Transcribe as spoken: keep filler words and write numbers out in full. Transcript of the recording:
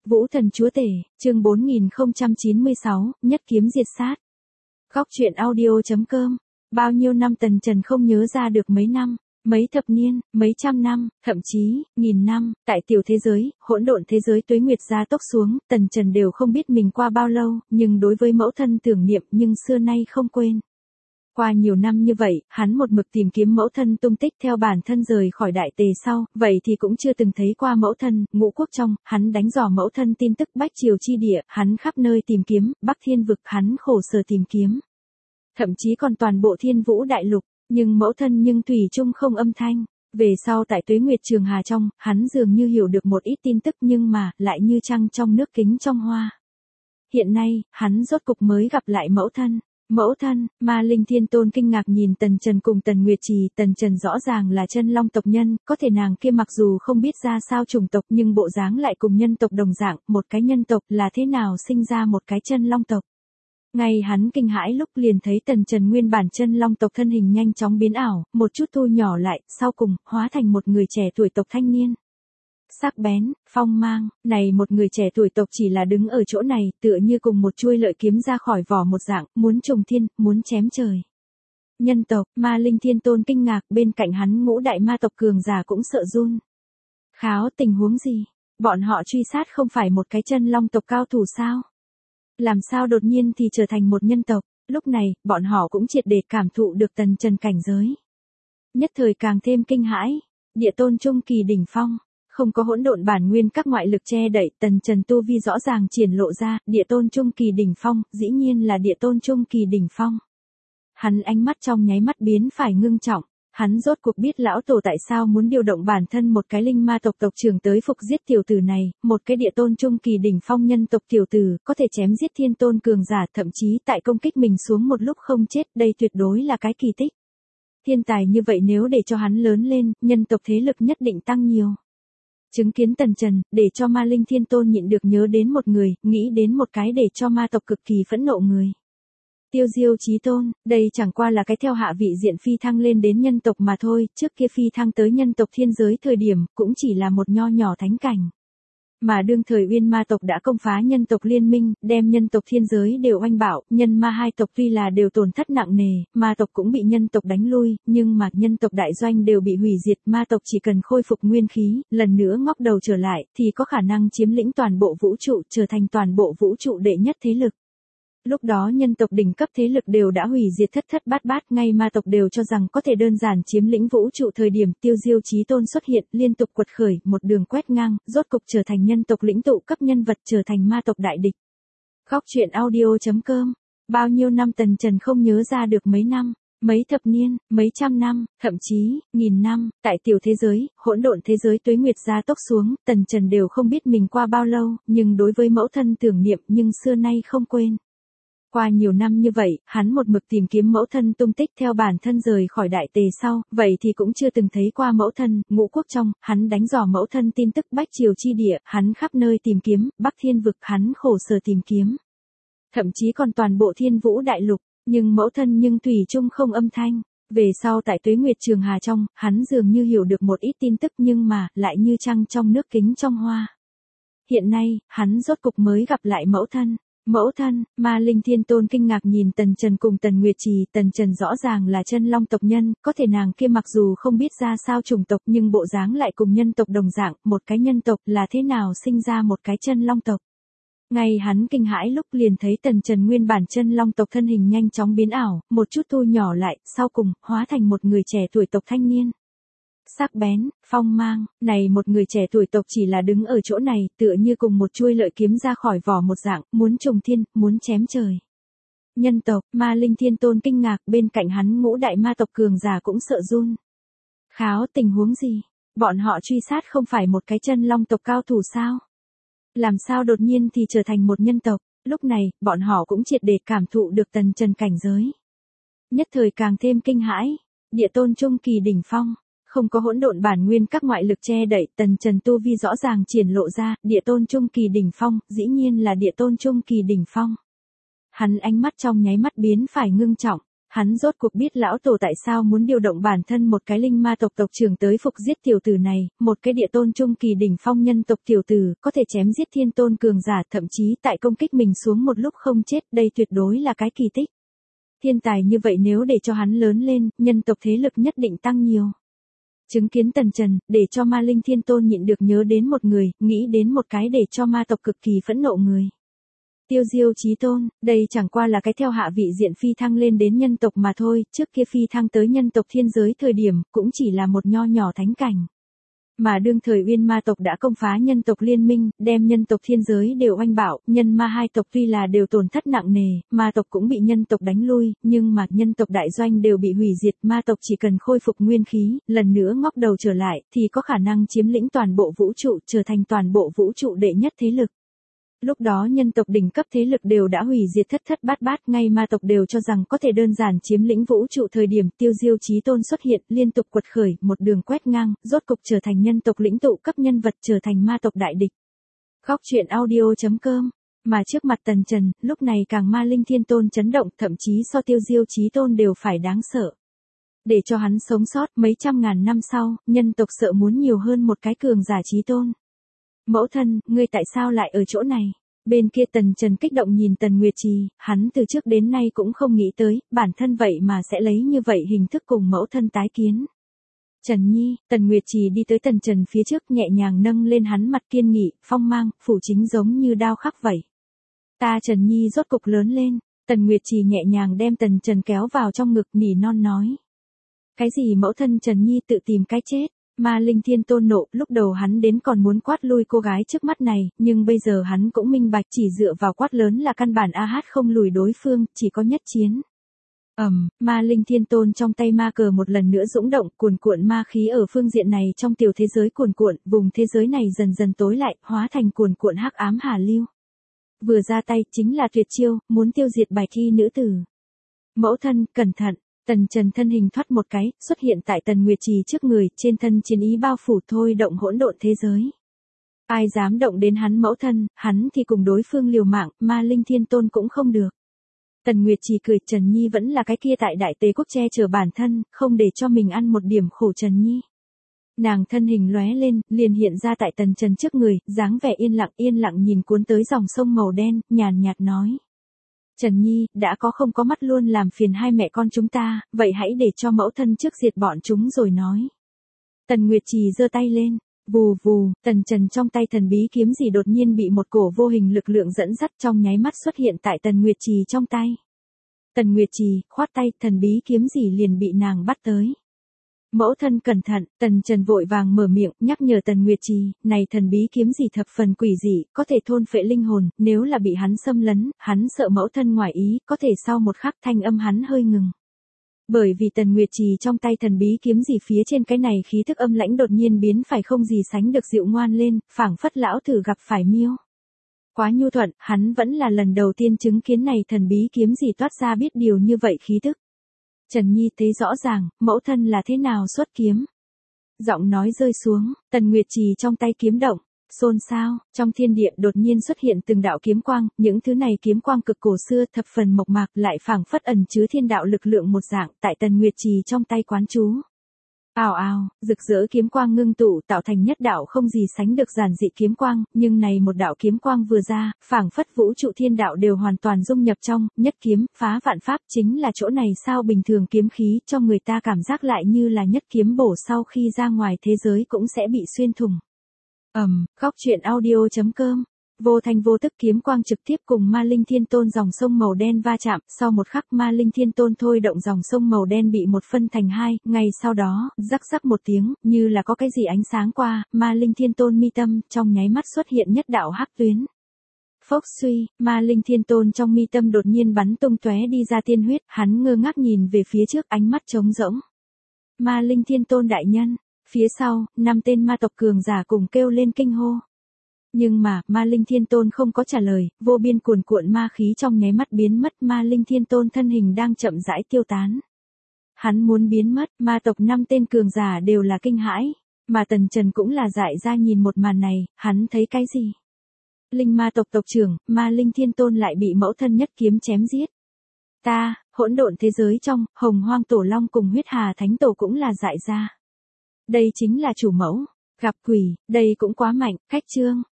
Vũ Thần Chúa Tể, chương bốn nghìn không trăm chín mươi sáu, nhất kiếm diệt sát. Góc truyện audio chấm com. Bao nhiêu năm Tần Trần không nhớ ra được mấy năm, mấy thập niên, mấy trăm năm, thậm chí, nghìn năm, tại tiểu thế giới, hỗn độn thế giới tuế nguyệt gia tốc xuống, Tần Trần đều không biết mình qua bao lâu, nhưng đối với mẫu thân tưởng niệm nhưng xưa nay không quên. Qua nhiều năm như vậy, hắn một mực tìm kiếm mẫu thân tung tích theo bản thân rời khỏi đại tề sau, vậy thì cũng chưa từng thấy qua mẫu thân, ngũ quốc trong, hắn đánh dò mẫu thân tin tức bách triều chi địa, hắn khắp nơi tìm kiếm, bắc thiên vực hắn khổ sở tìm kiếm. Thậm chí còn toàn bộ thiên vũ đại lục, nhưng mẫu thân nhưng thủy chung không âm thanh. Về sau tại tuế nguyệt trường hà trong, hắn dường như hiểu được một ít tin tức nhưng mà, lại như trăng trong nước kính trong hoa. Hiện nay, hắn rốt cục mới gặp lại mẫu thân. Mẫu thân, Ma Linh Thiên Tôn kinh ngạc nhìn Tần Trần cùng Tần Nguyệt Trì, Tần Trần rõ ràng là chân long tộc nhân, có thể nàng kia mặc dù không biết ra sao chủng tộc nhưng bộ dáng lại cùng nhân tộc đồng dạng, một cái nhân tộc là thế nào sinh ra một cái chân long tộc. Ngay hắn kinh hãi lúc liền thấy Tần Trần nguyên bản chân long tộc thân hình nhanh chóng biến ảo, một chút thu nhỏ lại, sau cùng, hóa thành một người trẻ tuổi tộc thanh niên. Sắc bén, phong mang, này một người trẻ tuổi tộc chỉ là đứng ở chỗ này, tựa như cùng một chuôi lợi kiếm ra khỏi vỏ một dạng, muốn trùng thiên, muốn chém trời. Nhân tộc, Ma Linh Thiên Tôn kinh ngạc, bên cạnh hắn ngũ đại ma tộc cường giả cũng sợ run. Kháo, tình huống gì? Bọn họ truy sát không phải một cái chân long tộc cao thủ sao? Làm sao đột nhiên thì trở thành một nhân tộc? Lúc này, bọn họ cũng triệt để cảm thụ được Tần Trần cảnh giới. Nhất thời càng thêm kinh hãi, địa tôn trung kỳ đỉnh phong. Không có hỗn độn bản nguyên các ngoại lực che đậy, Tần Trần tu vi rõ ràng triển lộ ra, địa tôn trung kỳ đỉnh phong, dĩ nhiên là địa tôn trung kỳ đỉnh phong. Hắn ánh mắt trong nháy mắt biến phải ngưng trọng, hắn rốt cuộc biết lão tổ tại sao muốn điều động bản thân một cái linh ma tộc tộc trưởng tới phục giết tiểu tử này, một cái địa tôn trung kỳ đỉnh phong nhân tộc tiểu tử, có thể chém giết thiên tôn cường giả, thậm chí tại công kích mình xuống một lúc không chết, đây tuyệt đối là cái kỳ tích. Thiên tài như vậy nếu để cho hắn lớn lên, nhân tộc thế lực nhất định tăng nhiều. Chứng kiến Tần Trần, để cho Ma Linh Thiên Tôn nhịn được nhớ đến một người, nghĩ đến một cái để cho ma tộc cực kỳ phẫn nộ người. Tiêu Diêu Chí Tôn, đây chẳng qua là cái theo hạ vị diện phi thăng lên đến nhân tộc mà thôi, trước kia phi thăng tới nhân tộc thiên giới thời điểm, cũng chỉ là một nho nhỏ thánh cảnh. Mà đương thời Uyên ma tộc đã công phá nhân tộc liên minh, đem nhân tộc thiên giới đều oanh bạo, nhân ma hai tộc tuy là đều tổn thất nặng nề, ma tộc cũng bị nhân tộc đánh lui, nhưng mà nhân tộc đại doanh đều bị hủy diệt, ma tộc chỉ cần khôi phục nguyên khí, lần nữa ngóc đầu trở lại, thì có khả năng chiếm lĩnh toàn bộ vũ trụ, trở thành toàn bộ vũ trụ đệ nhất thế lực. Lúc đó nhân tộc đỉnh cấp thế lực đều đã hủy diệt thất thất bát bát, ngay ma tộc đều cho rằng có thể đơn giản chiếm lĩnh vũ trụ thời điểm Tiêu Diêu Chí Tôn xuất hiện, liên tục quật khởi, một đường quét ngang, rốt cục trở thành nhân tộc lĩnh tụ cấp nhân vật, trở thành ma tộc đại địch. Góc truyện audio chấm com. Bao nhiêu năm Tần Trần không nhớ ra được mấy năm, mấy thập niên, mấy trăm năm, thậm chí, nghìn năm, tại tiểu thế giới, hỗn độn thế giới tuế nguyệt gia tốc xuống, Tần Trần đều không biết mình qua bao lâu, nhưng đối với mẫu thân tưởng niệm nhưng xưa nay không quên. Qua nhiều năm như vậy, hắn một mực tìm kiếm mẫu thân tung tích theo bản thân rời khỏi đại tề sau, vậy thì cũng chưa từng thấy qua mẫu thân, ngũ quốc trong, hắn đánh dò mẫu thân tin tức bách triều chi địa, hắn khắp nơi tìm kiếm, bắc thiên vực hắn khổ sở tìm kiếm. Thậm chí còn toàn bộ thiên vũ đại lục, nhưng mẫu thân nhưng thủy chung không âm thanh. Về sau tại tuế nguyệt trường hà trong, hắn dường như hiểu được một ít tin tức nhưng mà, lại như trăng trong nước kính trong hoa. Hiện nay, hắn rốt cục mới gặp lại mẫu thân. Mẫu thân, Ma Linh Thiên Tôn kinh ngạc nhìn Tần Trần cùng Tần Nguyệt Trì, Tần Trần rõ ràng là chân long tộc nhân, có thể nàng kia mặc dù không biết ra sao chủng tộc nhưng bộ dáng lại cùng nhân tộc đồng dạng, một cái nhân tộc là thế nào sinh ra một cái chân long tộc. Ngay hắn kinh hãi lúc liền thấy Tần Trần nguyên bản chân long tộc thân hình nhanh chóng biến ảo, một chút thu nhỏ lại, sau cùng, hóa thành một người trẻ tuổi tộc thanh niên. Sắc bén, phong mang, này một người trẻ tuổi tộc chỉ là đứng ở chỗ này, tựa như cùng một chuôi lợi kiếm ra khỏi vỏ một dạng, muốn trùng thiên, muốn chém trời. Nhân tộc, Ma Linh Thiên Tôn kinh ngạc, bên cạnh hắn ngũ đại ma tộc cường giả cũng sợ run. Kháo, tình huống gì? Bọn họ truy sát không phải một cái chân long tộc cao thủ sao? Làm sao đột nhiên thì trở thành một nhân tộc? Lúc này, bọn họ cũng triệt để cảm thụ được Tần Trần cảnh giới. Nhất thời càng thêm kinh hãi, địa tôn trung kỳ đỉnh phong. Không có hỗn độn bản nguyên các ngoại lực che đậy, Tần Trần tu vi rõ ràng triển lộ ra, địa tôn trung kỳ đỉnh phong, dĩ nhiên là địa tôn trung kỳ đỉnh phong. Hắn ánh mắt trong nháy mắt biến phải ngưng trọng, hắn rốt cuộc biết lão tổ tại sao muốn điều động bản thân một cái linh ma tộc tộc trưởng tới phục giết tiểu tử này, một cái địa tôn trung kỳ đỉnh phong nhân tộc tiểu tử, có thể chém giết thiên tôn cường giả, thậm chí tại công kích mình xuống một lúc không chết, đây tuyệt đối là cái kỳ tích. Thiên tài như vậy nếu để cho hắn lớn lên, nhân tộc thế lực nhất định tăng nhiều. Chứng kiến Tần Trần, để cho Ma Linh Thiên Tôn nhịn được nhớ đến một người, nghĩ đến một cái để cho ma tộc cực kỳ phẫn nộ người. Tiêu Diêu Chí Tôn, đây chẳng qua là cái theo hạ vị diện phi thăng lên đến nhân tộc mà thôi, trước kia phi thăng tới nhân tộc thiên giới thời điểm, cũng chỉ là một nho nhỏ thánh cảnh. Mà đương thời Uyên ma tộc đã công phá nhân tộc liên minh, đem nhân tộc thiên giới đều oanh bạo, nhân ma hai tộc tuy là đều tổn thất nặng nề, ma tộc cũng bị nhân tộc đánh lui, nhưng mà nhân tộc đại doanh đều bị hủy diệt, ma tộc chỉ cần khôi phục nguyên khí, lần nữa ngóc đầu trở lại, thì có khả năng chiếm lĩnh toàn bộ vũ trụ, trở thành toàn bộ vũ trụ đệ nhất thế lực. Lúc đó nhân tộc đỉnh cấp thế lực đều đã hủy diệt thất thất bát bát, ngay ma tộc đều cho rằng có thể đơn giản chiếm lĩnh vũ trụ thời điểm Tiêu Diêu Chí Tôn xuất hiện, liên tục quật khởi, một đường quét ngang, rốt cục trở thành nhân tộc lĩnh tụ cấp nhân vật, trở thành ma tộc đại địch. Góc truyện audio chấm com. Mà trước mặt Tần Trần, lúc này càng Ma Linh Thiên Tôn chấn động, thậm chí so Tiêu Diêu Chí Tôn đều phải đáng sợ. Để cho hắn sống sót mấy trăm ngàn năm sau, nhân tộc sợ muốn nhiều hơn một cái cường giả Chí Tôn. Mẫu thân, ngươi tại sao lại ở chỗ này? Bên kia Tần Trần kích động nhìn Tần Nguyệt Trì, hắn từ trước đến nay cũng không nghĩ tới, bản thân vậy mà sẽ lấy như vậy hình thức cùng mẫu thân tái kiến. Trần Nhi, Tần Nguyệt Trì đi tới Tần Trần phía trước nhẹ nhàng nâng lên hắn mặt kiên nghị, phong mang, phủ chính giống như đao khắc vậy. Ta Trần Nhi rốt cục lớn lên, Tần Nguyệt Trì nhẹ nhàng đem Tần Trần kéo vào trong ngực nỉ non nói. Cái gì mẫu thân Trần Nhi tự tìm cái chết? Ma Linh Thiên Tôn nộ, lúc đầu hắn đến còn muốn quát lui cô gái trước mắt này, nhưng bây giờ hắn cũng minh bạch chỉ dựa vào quát lớn là căn bản a hát không lùi đối phương, chỉ có nhất chiến. Ầm, um, Ma Linh Thiên Tôn trong tay ma cờ một lần nữa dũng động, cuồn cuộn ma khí ở phương diện này trong tiểu thế giới cuồn cuộn, vùng thế giới này dần dần tối lại, hóa thành cuồn cuộn hắc ám hà lưu. Vừa ra tay chính là tuyệt chiêu, muốn tiêu diệt Bạch Y nữ tử. Mẫu thân, cẩn thận. Tần Trần thân hình thoát một cái, xuất hiện tại Tần Nguyệt Trì trước người, trên thân chiến ý bao phủ thôi động hỗn độn thế giới. Ai dám động đến hắn mẫu thân, hắn thì cùng đối phương liều mạng, Ma Linh Thiên Tôn cũng không được. Tần Nguyệt Trì cười, Trần Nhi vẫn là cái kia tại Đại Tế Quốc che chở bản thân, không để cho mình ăn một điểm khổ Trần Nhi. Nàng thân hình lóe lên, liền hiện ra tại Tần Trần trước người, dáng vẻ yên lặng yên lặng nhìn cuốn tới dòng sông màu đen, nhàn nhạt nói. Trần Nhi, đã có không có mắt luôn làm phiền hai mẹ con chúng ta, vậy hãy để cho mẫu thân trước diệt bọn chúng rồi nói. Tần Nguyệt Trì giơ tay lên, vù vù, Tần Trần trong tay thần bí kiếm gì đột nhiên bị một cổ vô hình lực lượng dẫn dắt trong nháy mắt xuất hiện tại Tần Nguyệt Trì trong tay. Tần Nguyệt Trì, khoát tay, thần bí kiếm gì liền bị nàng bắt tới. Mẫu thân cẩn thận, Tần Trần vội vàng mở miệng, nhắc nhở Tần Nguyệt Trì, này thần bí kiếm gì thập phần quỷ dị, có thể thôn phệ linh hồn, nếu là bị hắn xâm lấn, hắn sợ mẫu thân ngoài ý, có thể sau một khắc thanh âm hắn hơi ngừng. Bởi vì Tần Nguyệt Trì trong tay thần bí kiếm gì phía trên cái này khí thức âm lãnh đột nhiên biến phải không gì sánh được dịu ngoan lên, phảng phất lão thử gặp phải miêu. Quá nhu thuận, hắn vẫn là lần đầu tiên chứng kiến này thần bí kiếm gì toát ra biết điều như vậy khí thức. Trần Nhi thấy rõ ràng, mẫu thân là thế nào xuất kiếm. Giọng nói rơi xuống, Tần Nguyệt Trì trong tay kiếm động, xôn xao, trong thiên địa đột nhiên xuất hiện từng đạo kiếm quang, những thứ này kiếm quang cực cổ xưa thập phần mộc mạc lại phảng phất ẩn chứa thiên đạo lực lượng một dạng tại Tần Nguyệt Trì trong tay quán chú. Ào ào, rực rỡ kiếm quang ngưng tụ tạo thành nhất đạo không gì sánh được giản dị kiếm quang, nhưng này một đạo kiếm quang vừa ra, phảng phất vũ trụ thiên đạo đều hoàn toàn dung nhập trong, nhất kiếm, phá vạn pháp chính là chỗ này sao bình thường kiếm khí cho người ta cảm giác lại như là nhất kiếm bổ sau khi ra ngoài thế giới cũng sẽ bị xuyên thủng. Ầm, um, góc truyện audio chấm com. Vô thanh vô tức kiếm quang trực tiếp cùng Ma Linh Thiên Tôn dòng sông màu đen va chạm, sau một khắc Ma Linh Thiên Tôn thôi động dòng sông màu đen bị một phân thành hai, ngay sau đó, rắc rắc một tiếng, như là có cái gì ánh sáng qua, Ma Linh Thiên Tôn mi tâm, trong nháy mắt xuất hiện nhất đạo hắc tuyến. Phốc suy, Ma Linh Thiên Tôn trong mi tâm đột nhiên bắn tung tóe đi ra tiên huyết, hắn ngơ ngác nhìn về phía trước ánh mắt trống rỗng. Ma Linh Thiên Tôn đại nhân, phía sau, năm tên ma tộc cường giả cùng kêu lên kinh hô. Nhưng mà, Ma Linh Thiên Tôn không có trả lời, vô biên cuồn cuộn ma khí trong nháy mắt biến mất, Ma Linh Thiên Tôn thân hình đang chậm rãi tiêu tán. Hắn muốn biến mất, ma tộc năm tên cường giả đều là kinh hãi, mà Tần Trần cũng là dại ra nhìn một màn này, hắn thấy cái gì? Linh ma tộc tộc trưởng, Ma Linh Thiên Tôn lại bị mẫu thân nhất kiếm chém giết. Ta, hỗn độn thế giới trong, hồng hoang tổ long cùng huyết hà thánh tổ cũng là dại ra. Đây chính là chủ mẫu. Gặp quỷ, đây cũng quá mạnh, khách trương.